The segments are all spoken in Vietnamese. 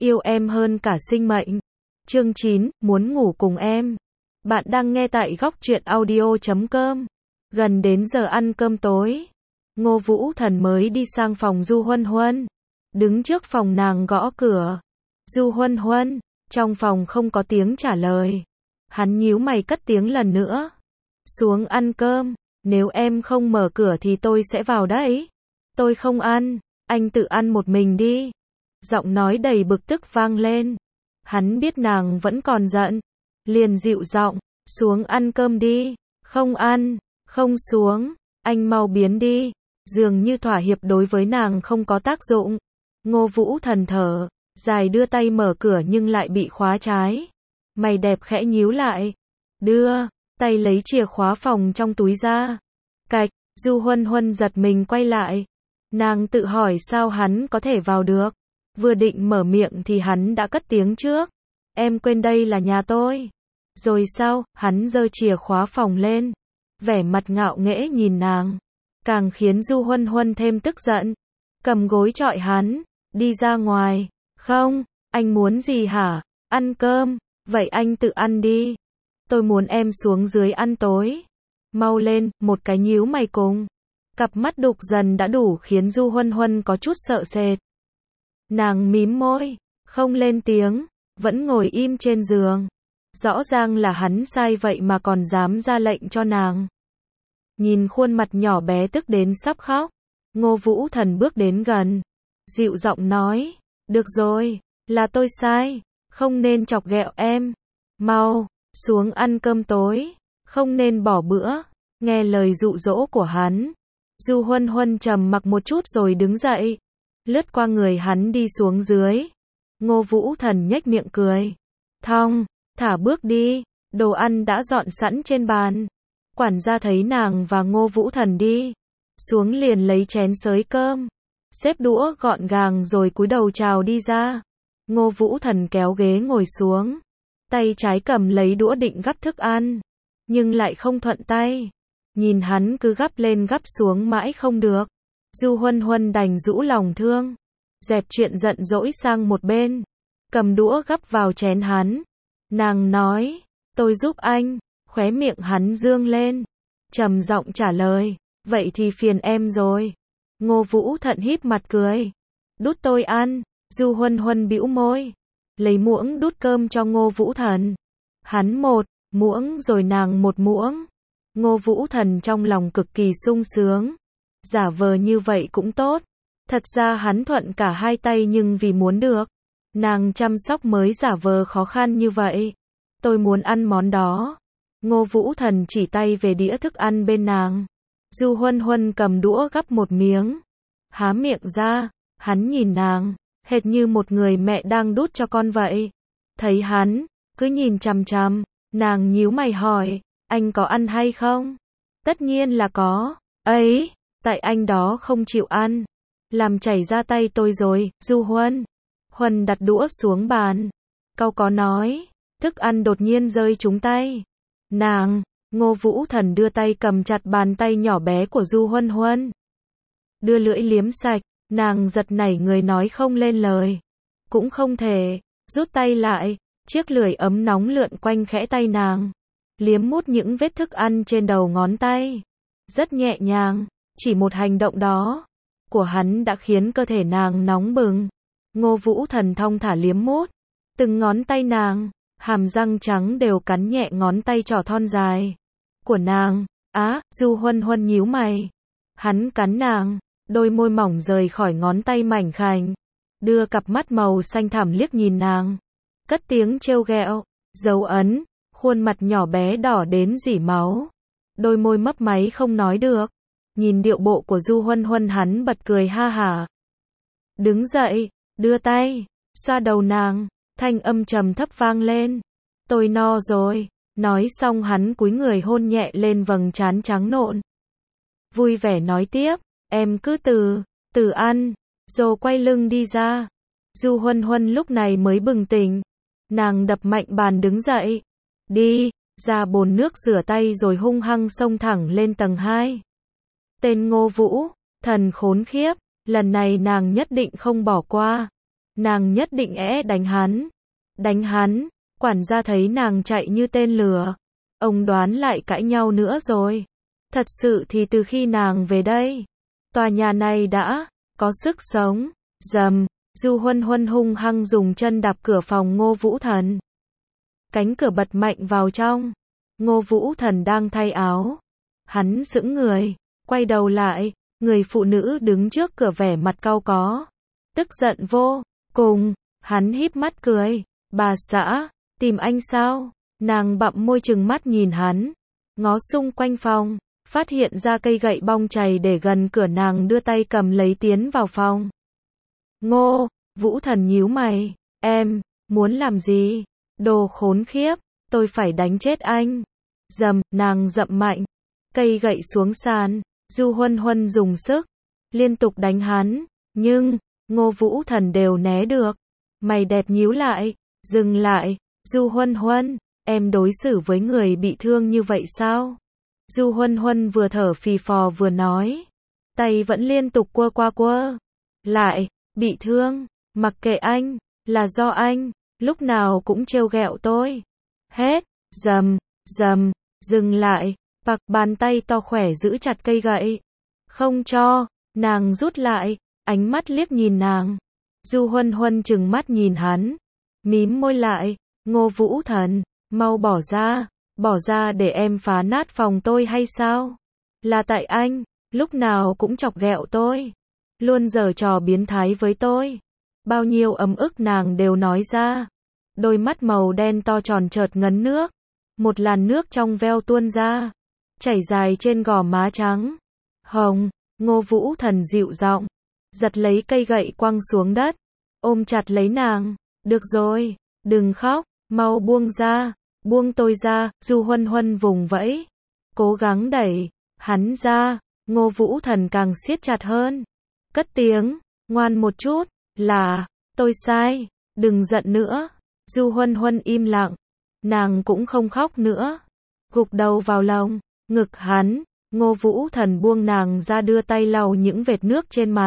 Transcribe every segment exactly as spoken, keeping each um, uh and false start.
Yêu em hơn cả sinh mệnh. Chương chín, muốn ngủ cùng em. Bạn đang nghe tại góc truyện audio chấm com. Gần đến giờ ăn cơm tối, Ngô Vũ Thần mới đi sang phòng Du Huân Huân. Đứng trước phòng nàng gõ cửa. Du Huân Huân, trong phòng không có tiếng trả lời. Hắn nhíu mày cất tiếng lần nữa. Xuống ăn cơm, nếu em không mở cửa thì tôi sẽ vào đấy. Tôi không ăn, anh tự ăn một mình đi. Giọng nói đầy bực tức vang lên. Hắn biết nàng vẫn còn giận, liền dịu giọng, xuống ăn cơm đi. Không ăn, không xuống, anh mau biến đi. Dường như thỏa hiệp đối với nàng không có tác dụng. Ngô Vũ Thần thở dài đưa tay mở cửa nhưng lại bị khóa trái. Mày đẹp khẽ nhíu lại, đưa tay lấy chìa khóa phòng trong túi ra. Cạch, Du Huân Huân giật mình quay lại. Nàng tự hỏi sao hắn có thể vào được. Vừa định mở miệng thì hắn đã cất tiếng trước. Em quên đây là nhà tôi. Rồi sao, hắn giơ chìa khóa phòng lên. Vẻ mặt ngạo nghễ nhìn nàng. Càng khiến Du Huân Huân thêm tức giận. Cầm gối trọi hắn, đi ra ngoài. Không, anh muốn gì hả? Ăn cơm, vậy anh tự ăn đi. Tôi muốn em xuống dưới ăn tối. Mau lên, một cái nhíu mày cùng. Cặp mắt đục dần đã đủ khiến Du Huân Huân có chút sợ sệt. Nàng mím môi, không lên tiếng, vẫn ngồi im trên giường. Rõ ràng là hắn sai vậy mà còn dám ra lệnh cho nàng. Nhìn khuôn mặt nhỏ bé tức đến sắp khóc, Ngô Vũ Thần bước đến gần, dịu giọng nói, được rồi, là tôi sai, không nên chọc ghẹo em. Mau, xuống ăn cơm tối, không nên bỏ bữa. Nghe lời dụ dỗ của hắn, Du Huân Huân trầm mặc một chút rồi đứng dậy, lướt qua người hắn đi xuống dưới. Ngô Vũ Thần nhếch miệng cười. Thong, thả bước đi, đồ ăn đã dọn sẵn trên bàn. Quản gia thấy nàng và Ngô Vũ Thần đi xuống liền lấy chén xới cơm, xếp đũa gọn gàng rồi cúi đầu chào đi ra. Ngô Vũ Thần kéo ghế ngồi xuống, tay trái cầm lấy đũa định gắp thức ăn, nhưng lại không thuận tay. Nhìn hắn cứ gắp lên gắp xuống mãi không được, Du Huân Huân đành rũ lòng thương, dẹp chuyện giận dỗi sang một bên, cầm đũa gắp vào chén hắn. Nàng nói, tôi giúp anh. Khóe miệng hắn dương lên, trầm giọng trả lời, vậy thì phiền em rồi. Ngô Vũ Thần híp mặt cười, đút tôi ăn. Du Huân Huân bĩu môi, lấy muỗng đút cơm cho Ngô Vũ Thần. Hắn một muỗng rồi nàng một muỗng. Ngô Vũ Thần trong lòng cực kỳ sung sướng, giả vờ như vậy cũng tốt. Thật ra hắn thuận cả hai tay nhưng vì muốn được nàng chăm sóc mới giả vờ khó khăn như vậy. Tôi muốn ăn món đó. Ngô Vũ Thần chỉ tay về đĩa thức ăn bên nàng. Du Huân Huân cầm đũa gắp một miếng, há miệng ra, hắn nhìn nàng, hệt như một người mẹ đang đút cho con vậy. Thấy hắn cứ nhìn chằm chằm, nàng nhíu mày hỏi, anh có ăn hay không? Tất nhiên là có. Ấy, tại anh đó không chịu ăn, làm chảy ra tay tôi rồi. Du Huân Huân đặt đũa xuống bàn, cau có nói, thức ăn đột nhiên rơi trúng tay nàng. Ngô Vũ Thần đưa tay cầm chặt bàn tay nhỏ bé của Du Huân Huân, đưa lưỡi liếm sạch. Nàng giật nảy người nói không lên lời, cũng không thể rút tay lại. Chiếc lưỡi ấm nóng lượn quanh khẽ tay nàng, liếm mút những vết thức ăn trên đầu ngón tay, rất nhẹ nhàng. Chỉ một hành động đó của hắn đã khiến cơ thể nàng nóng bừng. Ngô Vũ Thần thong thả liếm mút từng ngón tay nàng, hàm răng trắng đều cắn nhẹ ngón tay trỏ thon dài của nàng. Á, Du Huân Huân nhíu mày. Hắn cắn nàng, đôi môi mỏng rời khỏi ngón tay mảnh khảnh, đưa cặp mắt màu xanh thẳm liếc nhìn nàng, cất tiếng trêu ghẹo, dấu ấn, khuôn mặt nhỏ bé đỏ đến rỉ máu, đôi môi mấp máy không nói được. Nhìn điệu bộ của Du Huân Huân hắn bật cười ha hả. Đứng dậy, đưa tay xoa đầu nàng, thanh âm trầm thấp vang lên. Tôi no rồi. Nói xong hắn cúi người hôn nhẹ lên vầng trán trắng nộn. Vui vẻ nói tiếp, em cứ từ từ ăn. Rồi quay lưng đi ra. Du Huân Huân lúc này mới bừng tỉnh. Nàng đập mạnh bàn đứng dậy. Đi, ra bồn nước rửa tay rồi hung hăng xông thẳng lên tầng hai. Tên Ngô Vũ Thần khốn khiếp, lần này nàng nhất định không bỏ qua. nàng nhất định é đánh hắn. Đánh hắn, quản gia thấy nàng chạy như tên lửa. Ông đoán lại cãi nhau nữa rồi. Thật sự thì từ khi nàng về đây, tòa nhà này đã có sức sống. Rầm, Du Huân Huân hung hăng dùng chân đạp cửa phòng Ngô Vũ Thần. Cánh cửa bật mạnh vào trong. Ngô Vũ Thần đang thay áo. Hắn sững người, quay đầu lại, người phụ nữ đứng trước cửa vẻ mặt cau có. Tức giận vô cùng, hắn híp mắt cười. Bà xã, tìm anh sao? Nàng bặm môi trừng mắt nhìn hắn. Ngó xung quanh phòng, phát hiện ra cây gậy bong chày để gần cửa, nàng đưa tay cầm lấy tiến vào phòng. Ngô Vũ Thần nhíu mày. Em, muốn làm gì? Đồ khốn khiếp, tôi phải đánh chết anh. Dầm, nàng dậm mạnh cây gậy xuống sàn. Du Huân Huân dùng sức, liên tục đánh hắn. Nhưng, Ngô Vũ Thần đều né được. Mày đẹp nhíu lại. Dừng lại. Du Huân Huân, em đối xử với người bị thương như vậy sao? Du Huân Huân vừa thở phì phò vừa nói. Tay vẫn liên tục quơ qua quơ lại. Bị thương, mặc kệ anh, là do anh, lúc nào cũng trêu ghẹo tôi. Hết, dầm, dầm, dừng lại, bạc bàn tay to khỏe giữ chặt cây gậy. Không cho, nàng rút lại, ánh mắt liếc nhìn nàng. Du Huân Huân trừng mắt nhìn hắn, mím môi lại. Ngô Vũ Thần, mau bỏ ra, bỏ ra để em phá nát phòng tôi hay sao? Là tại anh, lúc nào cũng chọc ghẹo tôi, luôn giở trò biến thái với tôi. Bao nhiêu ấm ức nàng đều nói ra. Đôi mắt màu đen to tròn chợt ngấn nước. Một làn nước trong veo tuôn ra, chảy dài trên gò má trắng hồng. Ngô Vũ Thần dịu giọng, giật lấy cây gậy quăng xuống đất, ôm chặt lấy nàng. Được rồi, đừng khóc, mau buông ra, buông tôi ra. Du Huân Huân vùng vẫy, cố gắng đẩy hắn ra. Ngô Vũ Thần càng siết chặt hơn, cất tiếng, ngoan một chút, là, tôi sai, đừng giận nữa. Du Huân Huân im lặng, nàng cũng không khóc nữa, gục đầu vào lòng, ngực hắn. Ngô Vũ Thần buông nàng ra, đưa tay lau những vệt nước trên mặt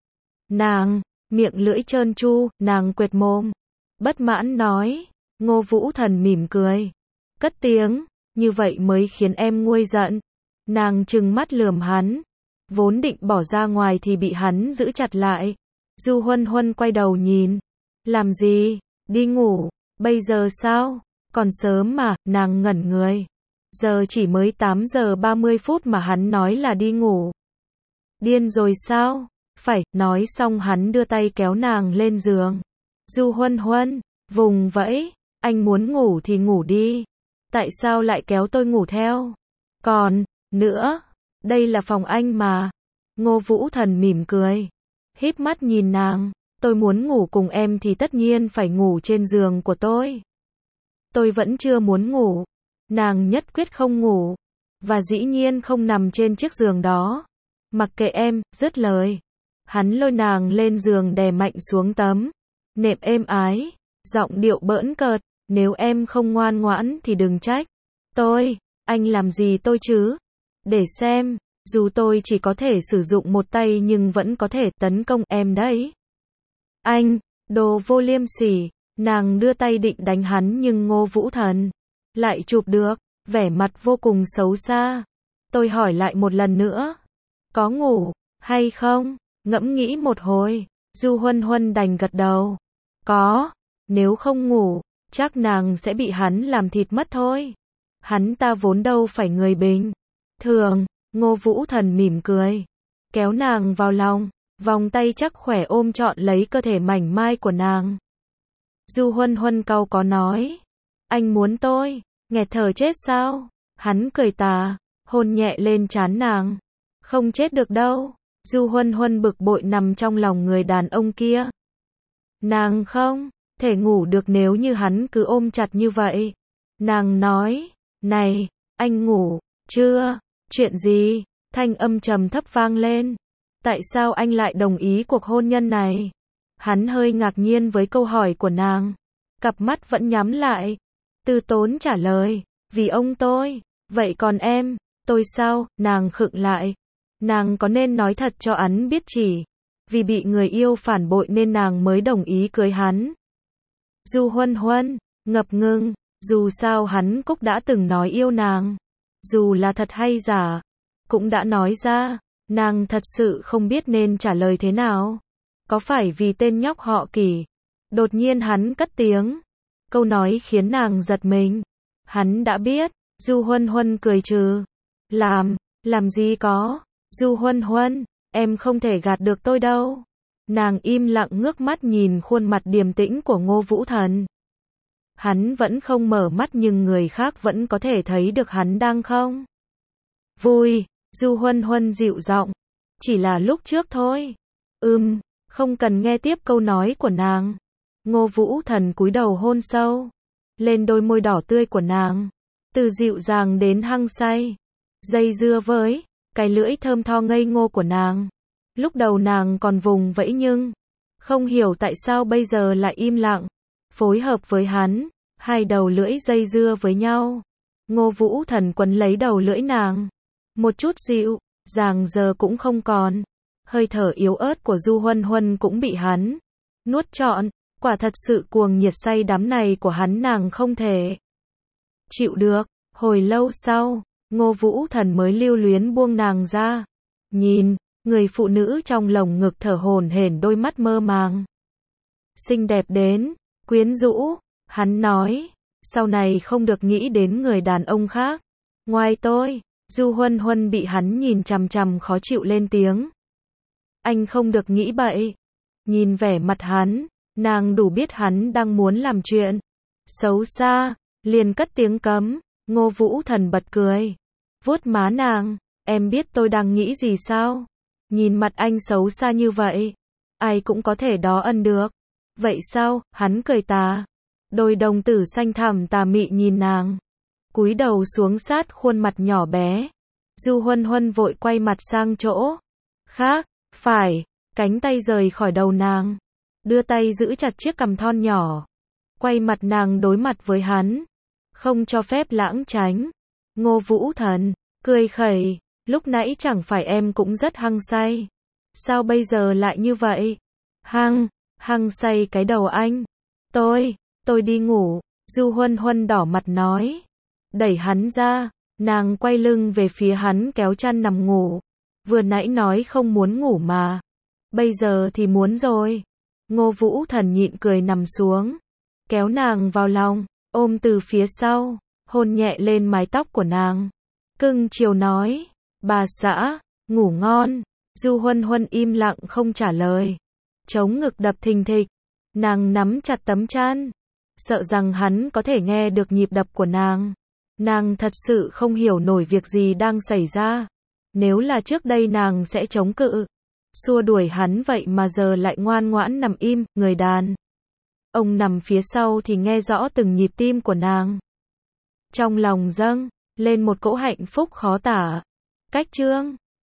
nàng, miệng lưỡi trơn tru. Nàng quệt mồm, bất mãn nói. Ngô Vũ Thần mỉm cười, cất tiếng, như vậy mới khiến em nguôi giận. Nàng trừng mắt lườm hắn, vốn định bỏ ra ngoài thì bị hắn giữ chặt lại. Du Huân Huân quay đầu nhìn. Làm gì? Đi ngủ. Bây giờ sao? Còn sớm mà. Nàng ngẩn người. Giờ chỉ mới tám giờ ba mươi phút mà hắn nói là đi ngủ. Điên rồi sao? Phải. Nói xong hắn đưa tay kéo nàng lên giường. Du Huân Huân vùng vẫy. Anh muốn ngủ thì ngủ đi. Tại sao lại kéo tôi ngủ theo? Còn nữa, đây là phòng anh mà. Ngô Vũ Thần mỉm cười, híp mắt nhìn nàng. Tôi muốn ngủ cùng em thì tất nhiên phải ngủ trên giường của tôi. Tôi vẫn chưa muốn ngủ. Nàng nhất quyết không ngủ. Và dĩ nhiên không nằm trên chiếc giường đó. Mặc kệ em, dứt lời. Hắn lôi nàng lên giường đè mạnh xuống tấm nệm êm ái. Giọng điệu bỡn cợt. Nếu em không ngoan ngoãn thì đừng trách tôi. Anh làm gì tôi chứ? Để xem, dù tôi chỉ có thể sử dụng một tay nhưng vẫn có thể tấn công em đấy. Anh, đồ vô liêm sỉ. Nàng đưa tay định đánh hắn nhưng Ngô Vũ Thần lại chụp được, vẻ mặt vô cùng xấu xa. Tôi hỏi lại một lần nữa, có ngủ hay không? Ngẫm nghĩ một hồi, Du Huân Huân đành gật đầu. Có, nếu không ngủ, chắc nàng sẽ bị hắn làm thịt mất thôi. Hắn ta vốn đâu phải người bình thường. Ngô Vũ Thần mỉm cười, kéo nàng vào lòng, vòng tay chắc khỏe ôm trọn lấy cơ thể mảnh mai của nàng. Du Huân Huân cau có nói, anh muốn tôi nghẹt thở chết sao? Hắn cười tà, hôn nhẹ lên trán nàng. Không chết được đâu. Du Huân Huân bực bội nằm trong lòng người đàn ông kia. Nàng không thể ngủ được nếu như hắn cứ ôm chặt như vậy. Nàng nói, này, anh ngủ chưa? Chuyện gì? Thanh âm trầm thấp vang lên. Tại sao anh lại đồng ý cuộc hôn nhân này? Hắn hơi ngạc nhiên với câu hỏi của nàng. Cặp mắt vẫn nhắm lại. Từ tốn trả lời, vì ông tôi. Vậy còn em, tôi sao? Nàng khựng lại. Nàng có nên nói thật cho hắn biết chỉ vì bị người yêu phản bội nên nàng mới đồng ý cưới hắn. Du Huân Huân, ngập ngừng, dù sao hắn cũng đã từng nói yêu nàng. Dù là thật hay giả, cũng đã nói ra, nàng thật sự không biết nên trả lời thế nào. Có phải vì tên nhóc họ Kỷ? Đột nhiên hắn cất tiếng. Câu nói khiến nàng giật mình. Hắn đã biết. Du Huân Huân cười trừ. Làm, làm gì có. Du Huân Huân, em không thể gạt được tôi đâu. Nàng im lặng ngước mắt nhìn khuôn mặt điềm tĩnh của Ngô Vũ Thần. Hắn vẫn không mở mắt nhưng người khác vẫn có thể thấy được hắn đang không vui. Du Huân Huân dịu giọng. Chỉ là lúc trước thôi. Ừm, không cần nghe tiếp câu nói của nàng. Ngô Vũ Thần cúi đầu hôn sâu lên đôi môi đỏ tươi của nàng. Từ dịu dàng đến hăng say. Dây dưa với cái lưỡi thơm tho ngây ngô của nàng. Lúc đầu nàng còn vùng vẫy nhưng không hiểu tại sao bây giờ lại im lặng. Phối hợp với hắn, hai đầu lưỡi dây dưa với nhau. Ngô Vũ Thần quấn lấy đầu lưỡi nàng. Một chút dịu dàng giờ cũng không còn. Hơi thở yếu ớt của Du Huân Huân cũng bị hắn nuốt trọn. Quả thật sự cuồng nhiệt say đắm này của hắn nàng không thể chịu được. Hồi lâu sau, Ngô Vũ Thần mới lưu luyến buông nàng ra. Nhìn, người phụ nữ trong lồng ngực thở hổn hển, đôi mắt mơ màng. Xinh đẹp đến, quyến rũ, hắn nói, sau này không được nghĩ đến người đàn ông khác. Ngoài tôi, Du Huân Huân bị hắn nhìn chằm chằm khó chịu lên tiếng. Anh không được nghĩ bậy. Nhìn vẻ mặt hắn, nàng đủ biết hắn đang muốn làm chuyện xấu xa, liền cất tiếng cấm. Ngô Vũ Thần bật cười, vuốt má nàng, em biết tôi đang nghĩ gì sao? Nhìn mặt anh xấu xa như vậy, ai cũng có thể đó ân được. Vậy sao? Hắn cười tà. Đôi đồng tử xanh thẳm tà mị nhìn nàng, cúi đầu xuống sát khuôn mặt nhỏ bé. Du Huân Huân vội quay mặt sang chỗ khác, phải, cánh tay rời khỏi đầu nàng, đưa tay giữ chặt chiếc cằm thon nhỏ, quay mặt nàng đối mặt với hắn, không cho phép lãng tránh. Ngô Vũ Thần cười khẩy, lúc nãy chẳng phải em cũng rất hăng say, sao bây giờ lại như vậy? Hăng, hăng say cái đầu anh. Tôi, tôi đi ngủ. Du Huân Huân đỏ mặt nói, đẩy hắn ra, nàng quay lưng về phía hắn kéo chăn nằm ngủ. Vừa nãy nói không muốn ngủ mà, bây giờ thì muốn rồi. Ngô Vũ Thần nhịn cười nằm xuống, kéo nàng vào lòng, ôm từ phía sau, hôn nhẹ lên mái tóc của nàng. Cưng chiều nói, bà xã, ngủ ngon. Du Huân Huân im lặng không trả lời, chống ngực đập thình thịch. Nàng nắm chặt tấm chăn, sợ rằng hắn có thể nghe được nhịp đập của nàng. Nàng thật sự không hiểu nổi việc gì đang xảy ra. Nếu là trước đây nàng sẽ chống cự, xua đuổi hắn, vậy mà giờ lại ngoan ngoãn nằm im. Người đàn ông nằm phía sau thì nghe rõ từng nhịp tim của nàng. Trong lòng dâng lên một cỗ hạnh phúc khó tả. Cách chương